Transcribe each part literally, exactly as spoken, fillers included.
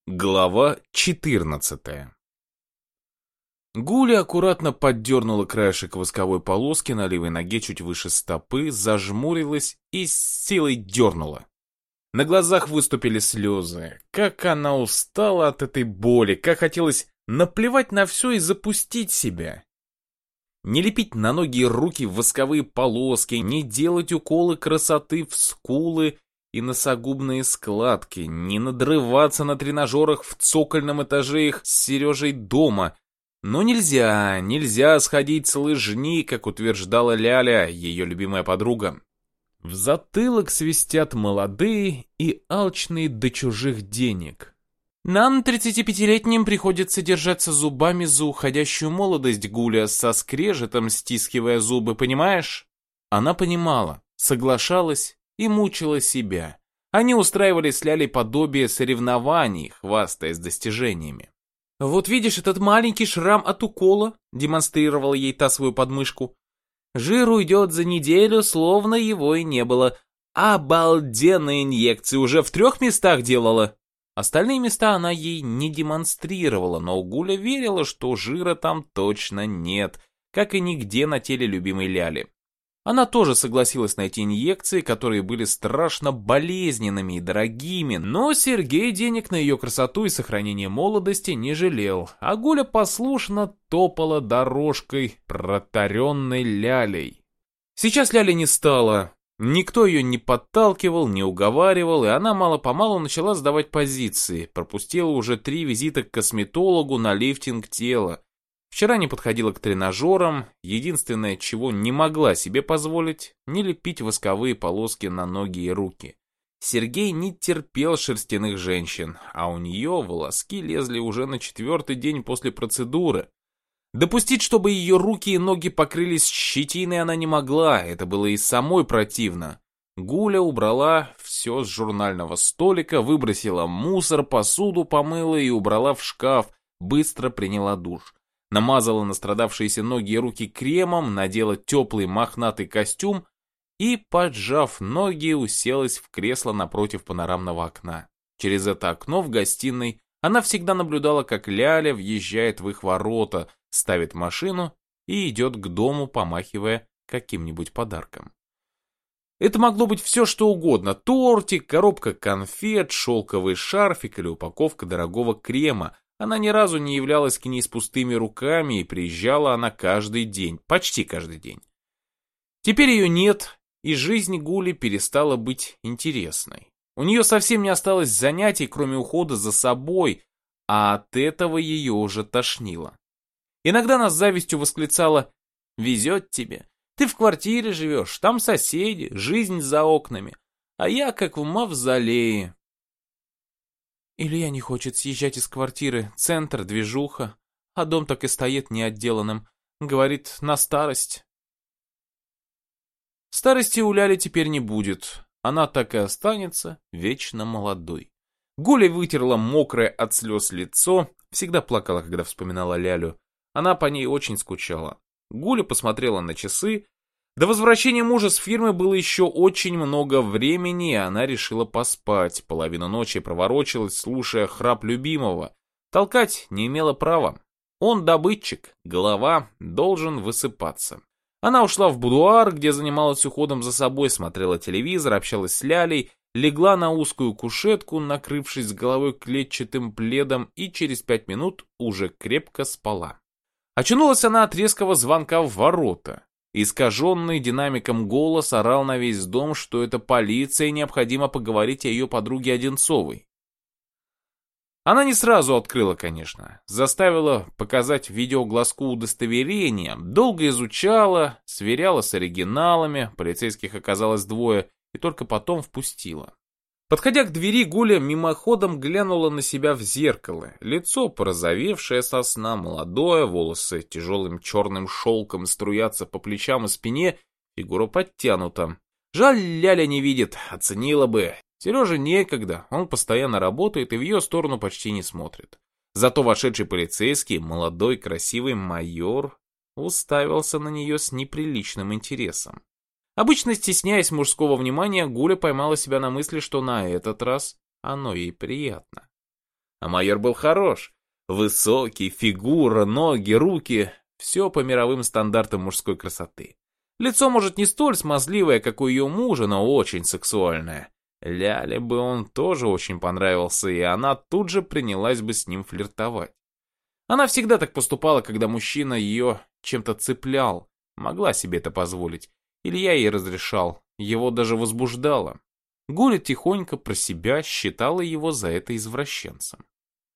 Глава четырнадцатая. Гуля аккуратно поддернула краешек восковой полоски на левой ноге чуть выше стопы, зажмурилась и с силой дернула. На глазах выступили слезы. Как она устала от этой боли, как хотелось наплевать на все и запустить себя. Не лепить на ноги и руки восковые полоски, не делать уколы красоты в скулы и носогубные складки, не надрываться на тренажерах в цокольном этаже их с Сережей дома. Но нельзя, нельзя сходить с лыжни, как утверждала Ляля, ее любимая подруга. В затылок свистят молодые и алчные до чужих денег. Нам, тридцатипятилетним, приходится держаться зубами за уходящую молодость, Гуля, со скрежетом стискивая зубы, понимаешь? Она понимала, соглашалась и мучила себя. Они устраивали с Лялей подобие соревнований, хвастаясь достижениями. «Вот видишь этот маленький шрам от укола?» — демонстрировала ей та свою подмышку. «Жир уйдет за неделю, словно его и не было. Обалденные инъекции, уже в трех местах делала!» Остальные места она ей не демонстрировала, но Гуля верила, что жира там точно нет, как и нигде на теле любимой Ляли. Она тоже согласилась найти инъекции, которые были страшно болезненными и дорогими, но Сергей денег на ее красоту и сохранение молодости не жалел, а Гуля послушно топала дорожкой, протаренной Лялей. Сейчас Ляли не стало, никто ее не подталкивал, не уговаривал, и она мало-помалу начала сдавать позиции, пропустила уже три визита к косметологу на лифтинг тела. Вчера не подходила к тренажерам, единственное, чего не могла себе позволить, не лепить восковые полоски на ноги и руки. Сергей не терпел шерстяных женщин, а у нее волоски лезли уже на четвертый день после процедуры. Допустить, чтобы ее руки и ноги покрылись щетиной, она не могла, это было и самой противно. Гуля убрала все с журнального столика, выбросила мусор, посуду помыла и убрала в шкаф, быстро приняла душ. Намазала настрадавшиеся ноги и руки кремом, надела теплый мохнатый костюм и, поджав ноги, уселась в кресло напротив панорамного окна. Через это окно в гостиной она всегда наблюдала, как Ляля въезжает в их ворота, ставит машину и идет к дому, помахивая каким-нибудь подарком. Это могло быть все, что угодно: тортик, коробка конфет, шелковый шарфик или упаковка дорогого крема. Она ни разу не являлась к ней с пустыми руками, и приезжала она каждый день, почти каждый день. Теперь ее нет, и жизнь Гули перестала быть интересной. У нее совсем не осталось занятий, кроме ухода за собой, а от этого ее уже тошнило. Иногда она с завистью восклицала: «Везет тебе, ты в квартире живешь, там соседи, жизнь за окнами, а я как в мавзолее». Илья не хочет съезжать из квартиры, центр, движуха, а дом так и стоит неотделанным. Говорит, на старость. Старости у Ляли теперь не будет, она так и останется вечно молодой. Гуля вытерла мокрое от слез лицо, всегда плакала, когда вспоминала Лялю. Она по ней очень скучала. Гуля посмотрела на часы. До возвращения мужа с фирмы было еще очень много времени, и она решила поспать. Половину ночи проворочилась, слушая храп любимого. Толкать не имела права. Он добытчик, голова, должен высыпаться. Она ушла в будуар, где занималась уходом за собой, смотрела телевизор, общалась с Лялей, легла на узкую кушетку, накрывшись с головой клетчатым пледом, и через пять минут уже крепко спала. Очнулась она от резкого звонка в ворота. Искаженный динамиком голос орал на весь дом, что это полиция и необходимо поговорить о ее подруге Одинцовой. Она не сразу открыла, конечно. Заставила показать видеоглазку удостоверения, долго изучала, сверяла с оригиналами, полицейских оказалось двое, и только потом впустила. Подходя к двери, Гуля мимоходом глянула на себя в зеркало. Лицо порозовевшее со сна, молодое, волосы тяжелым черным шелком струятся по плечам и спине, фигура подтянута. Жаль, Ляля не видит, оценила бы. Сереже некогда, он постоянно работает и в ее сторону почти не смотрит. Зато вошедший полицейский, молодой красивый майор, уставился на нее с неприличным интересом. Обычно стесняясь мужского внимания, Гуля поймала себя на мысли, что на этот раз оно ей приятно. А майор был хорош. Высокий, фигура, ноги, руки. Все по мировым стандартам мужской красоты. Лицо, может, не столь смазливое, как у ее мужа, но очень сексуальное. Ляле бы он тоже очень понравился, и она тут же принялась бы с ним флиртовать. Она всегда так поступала, когда мужчина ее чем-то цеплял. Могла себе это позволить. Илья ей разрешал, его даже возбуждало. Гуля тихонько про себя считала его за это извращенцем.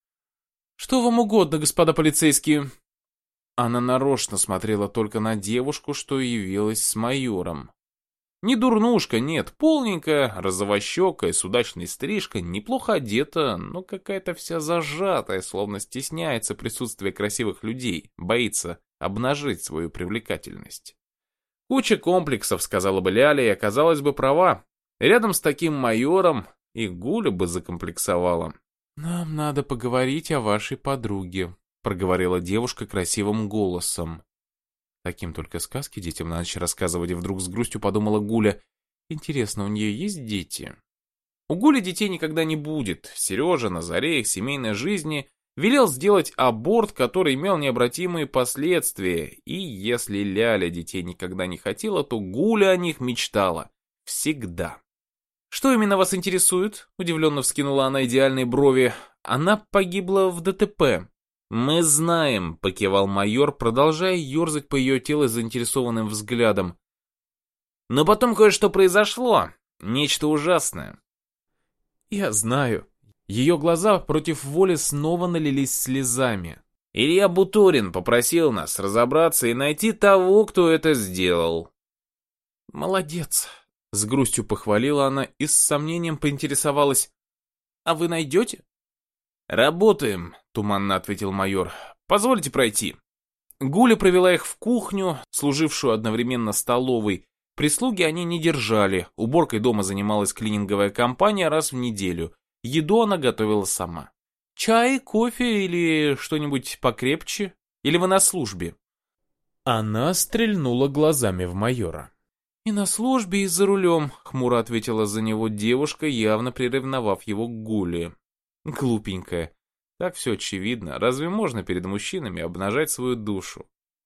«Что вам угодно, господа полицейские?» Она нарочно смотрела только на девушку, что явилась с майором. Не дурнушка, нет, полненькая, розовощекая, с удачной стрижкой, неплохо одета, но какая-то вся зажатая, словно стесняется присутствия красивых людей, боится обнажить свою привлекательность. Куча комплексов, сказала бы Ляля, и оказалась бы права. Рядом с таким майором и Гуля бы закомплексовала. «Нам надо поговорить о вашей подруге», — проговорила девушка красивым голосом. Таким только сказки детям на ночь рассказывать, и вдруг с грустью подумала Гуля. Интересно, у нее есть дети? У Гули детей никогда не будет. Сережа на заре их семейной жизни велел сделать аборт, который имел необратимые последствия. И если Ляля детей никогда не хотела, то Гуля о них мечтала. Всегда. «Что именно вас интересует?» — удивленно вскинула она идеальные брови. «Она погибла в ДТП». «Мы знаем», — покивал майор, продолжая ерзать по ее телу заинтересованным взглядом. «Но потом кое-что произошло. Нечто ужасное». «Я знаю». Ее глаза против воли снова налились слезами. «Илья Буторин попросил нас разобраться и найти того, кто это сделал». «Молодец», — с грустью похвалила она и с сомнением поинтересовалась. «А вы найдете?» «Работаем», — туманно ответил майор. «Позвольте пройти». Гуля провела их в кухню, служившую одновременно столовой. Прислуги они не держали, уборкой дома занималась клининговая компания раз в неделю. Еду она готовила сама. «Чай, кофе или что-нибудь покрепче? Или вы на службе?» Она стрельнула глазами в майора. «И на службе, и за рулем», — хмуро ответила за него девушка, явно приревновав его к Гуле. Глупенькая. Так все очевидно. Разве можно перед мужчинами обнажать свою душу?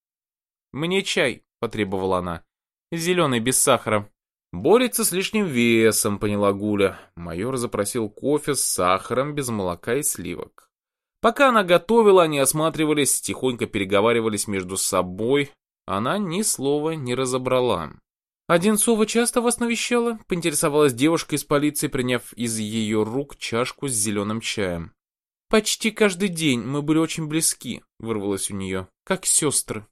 «Мне чай», — потребовала она. «Зеленый, без сахара». «Борется с лишним весом», — поняла Гуля. Майор запросил кофе с сахаром, без молока и сливок. Пока она готовила, они осматривались, тихонько переговаривались между собой. Она ни слова не разобрала. «Одинцова часто вас навещала?» — поинтересовалась девушка из полиции, приняв из ее рук чашку с зеленым чаем. «Почти каждый день, мы были очень близки», — вырвалось у нее, — «как сестры».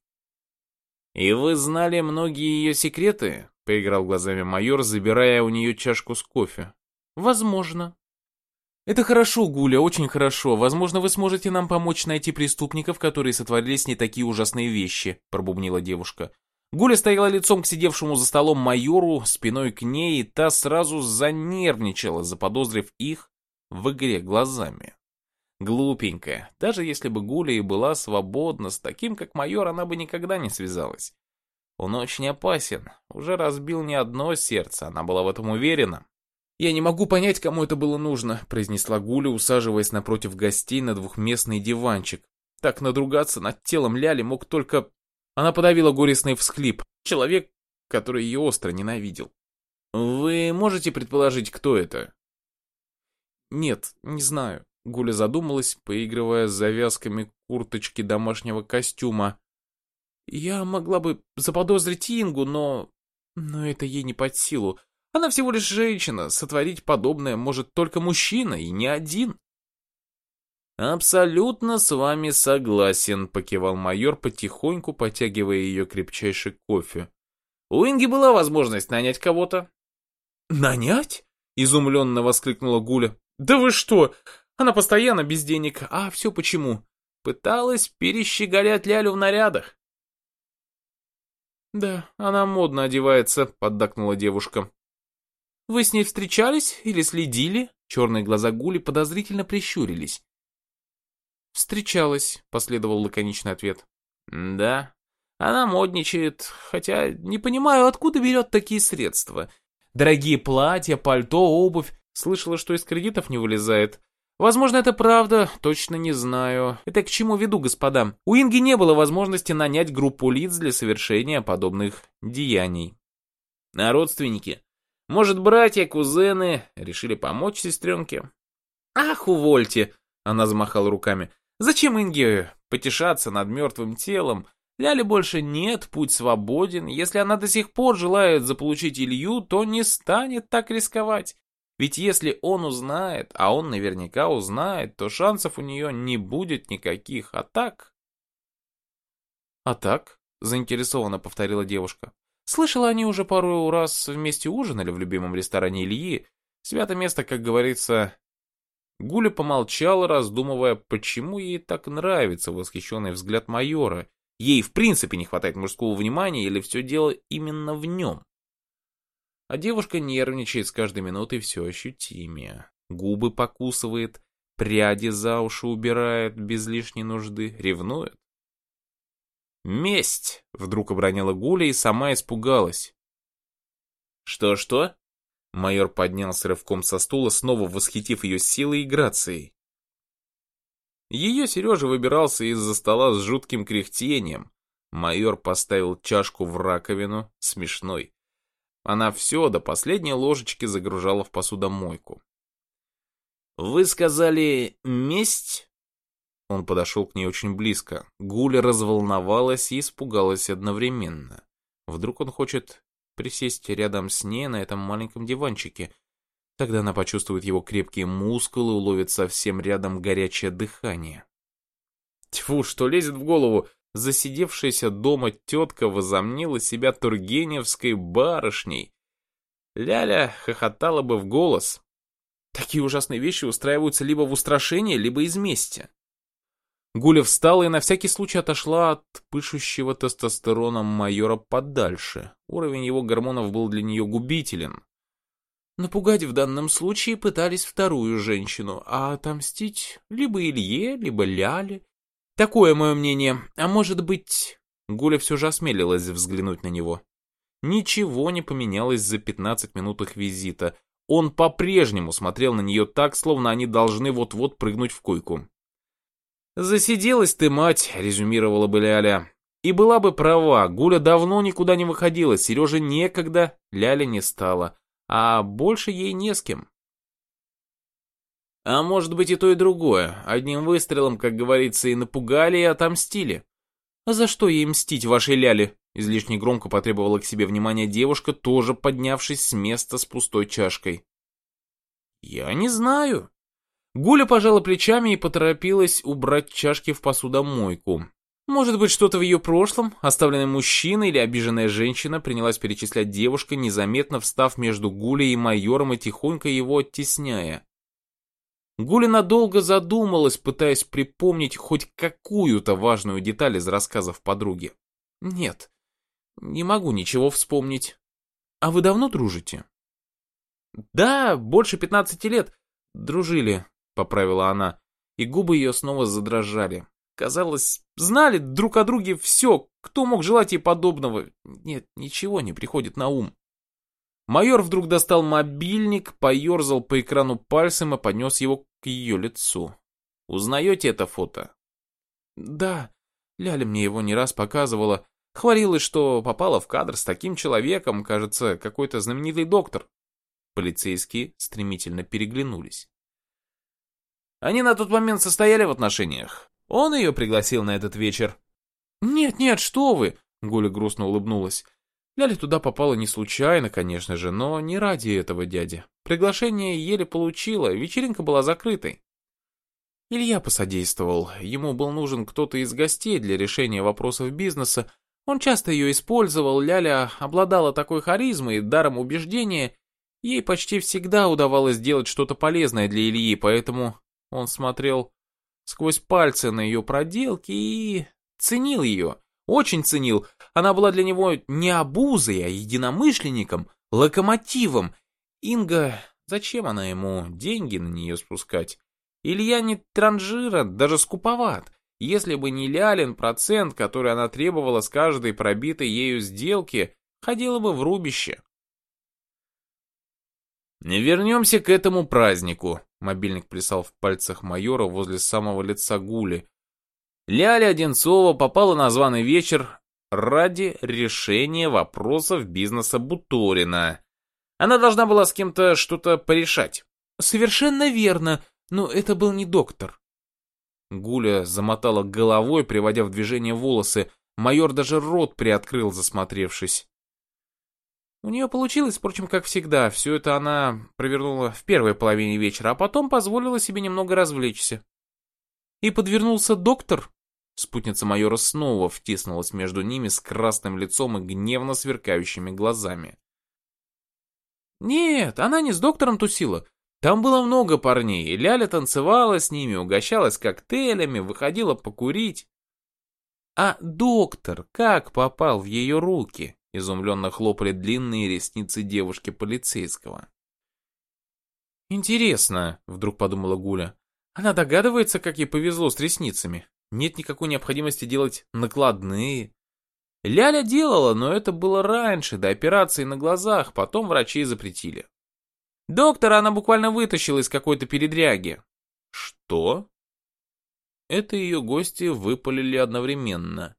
«И вы знали многие ее секреты?» — поиграл глазами майор, забирая у нее чашку с кофе. «Возможно». «Это хорошо, Гуля, очень хорошо. Возможно, вы сможете нам помочь найти преступников, которые сотворили с ней такие ужасные вещи», — пробубнила девушка. Гуля стояла лицом к сидевшему за столом майору, спиной к ней, и та сразу занервничала, заподозрив их в игре глазами. Глупенькая. Даже если бы Гуля и была свободна, с таким, как майор, она бы никогда не связалась. Он очень опасен. Уже разбил не одно сердце, она была в этом уверена. «Я не могу понять, кому это было нужно», — произнесла Гуля, усаживаясь напротив гостей на двухместный диванчик. Так надругаться над телом Ляли мог только... Она подавила горестный всхлип. Человек, который ее остро ненавидел. «Вы можете предположить, кто это?» «Нет, не знаю». Гуля задумалась, поигрывая с завязками курточки домашнего костюма. «Я могла бы заподозрить Ингу, но... но это ей не под силу. Она всего лишь женщина, сотворить подобное может только мужчина, и не один». «Абсолютно с вами согласен», — покивал майор, потихоньку потягивая ее крепчайший кофе. «У Инги была возможность нанять кого-то». «Нанять?» — изумленно воскликнула Гуля. «Да вы что? Она постоянно без денег. А все почему? Пыталась перещеголять Лялю в нарядах». «Да, она модно одевается», — поддакнула девушка. «Вы с ней встречались или следили?» Черные глаза Гули подозрительно прищурились. «Встречалась», — последовал лаконичный ответ. «Да, она модничает, хотя не понимаю, откуда берет такие средства. Дорогие платья, пальто, обувь. Слышала, что из кредитов не вылезает. Возможно, это правда, точно не знаю. Это к чему веду, господа? У Инги не было возможности нанять группу лиц для совершения подобных деяний. А родственники? Может, братья, кузены решили помочь сестренке? Ах, увольте! Она замахала руками. Зачем Инге потешаться над мертвым телом? Ляли больше нет, путь свободен. Если она до сих пор желает заполучить Илью, то не станет так рисковать. Ведь если он узнает, а он наверняка узнает, то шансов у нее не будет никаких. А так... А так? Заинтересованно повторила девушка. Слышала, они уже пару раз вместе ужинали в любимом ресторане Ильи. Свято место, как говорится. Гуля помолчала, раздумывая, почему ей так нравится восхищенный взгляд майора. Ей в принципе не хватает мужского внимания или все дело именно в нем. А девушка нервничает с каждой минутой все ощутимее. Губы покусывает, пряди за уши убирает без лишней нужды, ревнует. «Месть!» — вдруг обронила Гуля и сама испугалась. «Что-что?» Майор поднялся рывком со стула, снова восхитив ее силой и грацией. Ее Сережа выбирался из-за стола с жутким кряхтением. Майор поставил чашку в раковину, смешной. Она все до последней ложечки загружала в посудомойку. «Вы сказали, месть?» Он подошел к ней очень близко. Гуля разволновалась и испугалась одновременно. Вдруг он хочет присесть рядом с ней на этом маленьком диванчике. Тогда она почувствует его крепкие мускулы, уловит совсем рядом горячее дыхание. Тьфу, что лезет в голову? Засидевшаяся дома тетка возомнила себя тургеневской барышней. Ляля хохотала бы в голос. Такие ужасные вещи устраиваются либо в устрашении, либо из мести. Гуля встала и на всякий случай отошла от пышущего тестостероном майора подальше. Уровень его гормонов был для нее губителен. Напугать в данном случае пытались вторую женщину, а отомстить либо Илье, либо Ляле. Такое мое мнение. А может быть... Гуля все же осмелилась взглянуть на него. Ничего не поменялось за пятнадцать минут их визита. Он по-прежнему смотрел на нее так, словно они должны вот-вот прыгнуть в койку. «Засиделась ты, мать», — резюмировала бы Ляля. И была бы права, Гуля давно никуда не выходила, Сереже некогда, Ляля не стала. А больше ей не с кем. А может быть и то, и другое. Одним выстрелом, как говорится, и напугали, и отомстили. А за что ей мстить вашей Ляле? Излишне громко потребовала к себе внимания девушка, тоже поднявшись с места с пустой чашкой. Я не знаю. Гуля пожала плечами и поторопилась убрать чашки в посудомойку. Может быть, что-то в ее прошлом, оставленный мужчина или обиженная женщина, принялась перечислять девушка, незаметно встав между Гулей и майором и тихонько его оттесняя. Гуля надолго задумалась, пытаясь припомнить хоть какую-то важную деталь из рассказов подруги. Нет, не могу ничего вспомнить. А вы давно дружите? Да, больше пятнадцати лет. Дружили, поправила она, и губы ее снова задрожали. Казалось, знали друг о друге все, кто мог желать ей подобного. Нет, ничего не приходит на ум. Майор вдруг достал мобильник, поерзал по экрану пальцем и поднес его к ее лицу. Узнаете это фото? Да, Ляля мне его не раз показывала. Хвалилась, что попала в кадр с таким человеком, кажется, какой-то знаменитый доктор. Полицейские стремительно переглянулись. Они на тот момент состояли в отношениях. Он ее пригласил на этот вечер. «Нет-нет, что вы!» — Гуля грустно улыбнулась. Ляля туда попала не случайно, конечно же, но не ради этого дяди. Приглашение еле получила, вечеринка была закрытой. Илья посодействовал. Ему был нужен кто-то из гостей для решения вопросов бизнеса. Он часто ее использовал, Ляля обладала такой харизмой и даром убеждения. Ей почти всегда удавалось сделать что-то полезное для Ильи, поэтому он смотрел сквозь пальцы на ее проделки и ценил ее. Очень ценил. Она была для него не обузой, а единомышленником, локомотивом. Инга, зачем она ему деньги на нее спускать? Илья не транжира, даже скуповат. Если бы не Лялин процент, который она требовала с каждой пробитой ею сделки, ходила бы в рубище. «Вернемся к этому празднику», Мобильник плясал в пальцах майора возле самого лица Гули. Ляля Одинцова попала на званый вечер ради решения вопросов бизнеса Буторина. Она должна была с кем-то что-то порешать. Совершенно верно, но это был не доктор. Гуля замотала головой, приводя в движение волосы. Майор даже рот приоткрыл, засмотревшись. У нее получилось, впрочем, как всегда. Все это она провернула в первой половине вечера, а потом позволила себе немного развлечься. И подвернулся доктор. Спутница майора снова втиснулась между ними с красным лицом и гневно сверкающими глазами. Нет, она не с доктором тусила. Там было много парней, и Ляля танцевала с ними, угощалась коктейлями, выходила покурить. А доктор как попал в ее руки? Изумленно хлопали длинные ресницы девушки-полицейского. «Интересно», — вдруг подумала Гуля, — «она догадывается, как ей повезло с ресницами? Нет никакой необходимости делать накладные». Ляля делала, но это было раньше, до операции на глазах, потом врачи запретили. Доктора она буквально вытащила из какой-то передряги. Что? Это ее гости выпалили одновременно.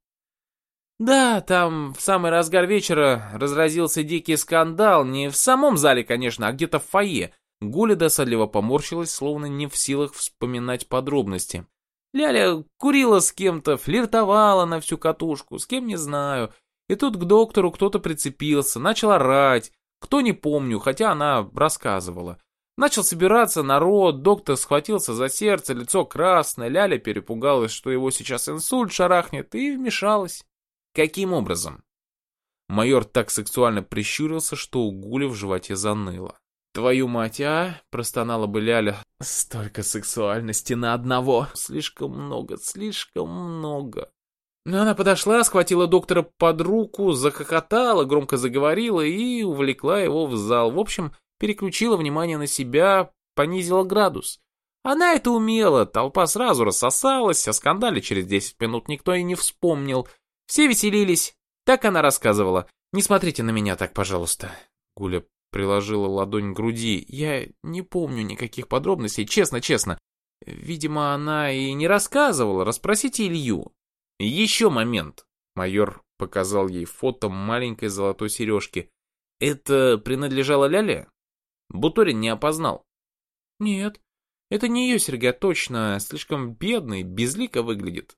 Да, там в самый разгар вечера разразился дикий скандал, не в самом зале, конечно, а где-то в фойе. Гуля досадливо поморщилась, словно не в силах вспоминать подробности. Ляля курила с кем-то, флиртовала на всю катушку, с кем не знаю. И тут к доктору кто-то прицепился, начал орать. Кто не помню, хотя она рассказывала. Начал собираться народ, доктор схватился за сердце, лицо красное, Ляля перепугалась, что его сейчас инсульт шарахнет, и вмешалась. Каким образом? Майор так сексуально прищурился, что у Гули в животе заныло. «Твою мать, а?» – простонала бы Ляля. «Столько сексуальности на одного! Слишком много, слишком много!» Но она подошла, схватила доктора под руку, захохотала, громко заговорила и увлекла его в зал. В общем, переключила внимание на себя, понизила градус. Она это умела, толпа сразу рассосалась, о скандале через десять минут никто и не вспомнил. Все веселились. Так она рассказывала. «Не смотрите на меня так, пожалуйста». Гуля приложила ладонь к груди. «Я не помню никаких подробностей, честно-честно. Видимо, она и не рассказывала. Расспросите Илью». «Еще момент». Майор показал ей фото маленькой золотой сережки. «Это принадлежало Ляле?» Буторин не опознал. «Нет, это не ее серьга, точно. Слишком бедный, безлико выглядит».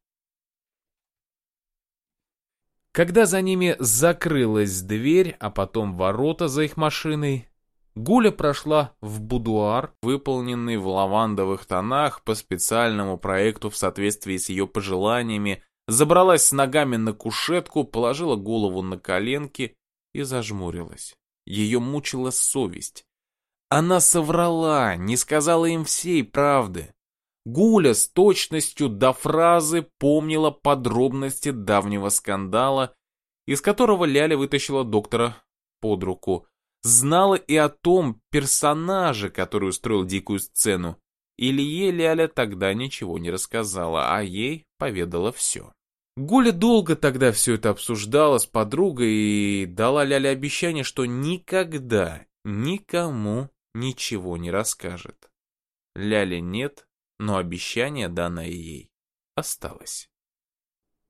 Когда за ними закрылась дверь, а потом ворота за их машиной, Гуля прошла в будуар, выполненный в лавандовых тонах по специальному проекту в соответствии с ее пожеланиями, забралась с ногами на кушетку, положила голову на коленки и зажмурилась. Ее мучила совесть. Она соврала, не сказала им всей правды. Гуля с точностью до фразы помнила подробности давнего скандала, из которого Ляля вытащила доктора под руку. Знала и о том персонаже, который устроил дикую сцену. Илье Ляля тогда ничего не рассказала, а ей поведала все. Гуля долго тогда все это обсуждала с подругой и дала Ляле обещание, что никогда никому ничего не расскажет. Ляля нет, но обещание, данное ей, осталось.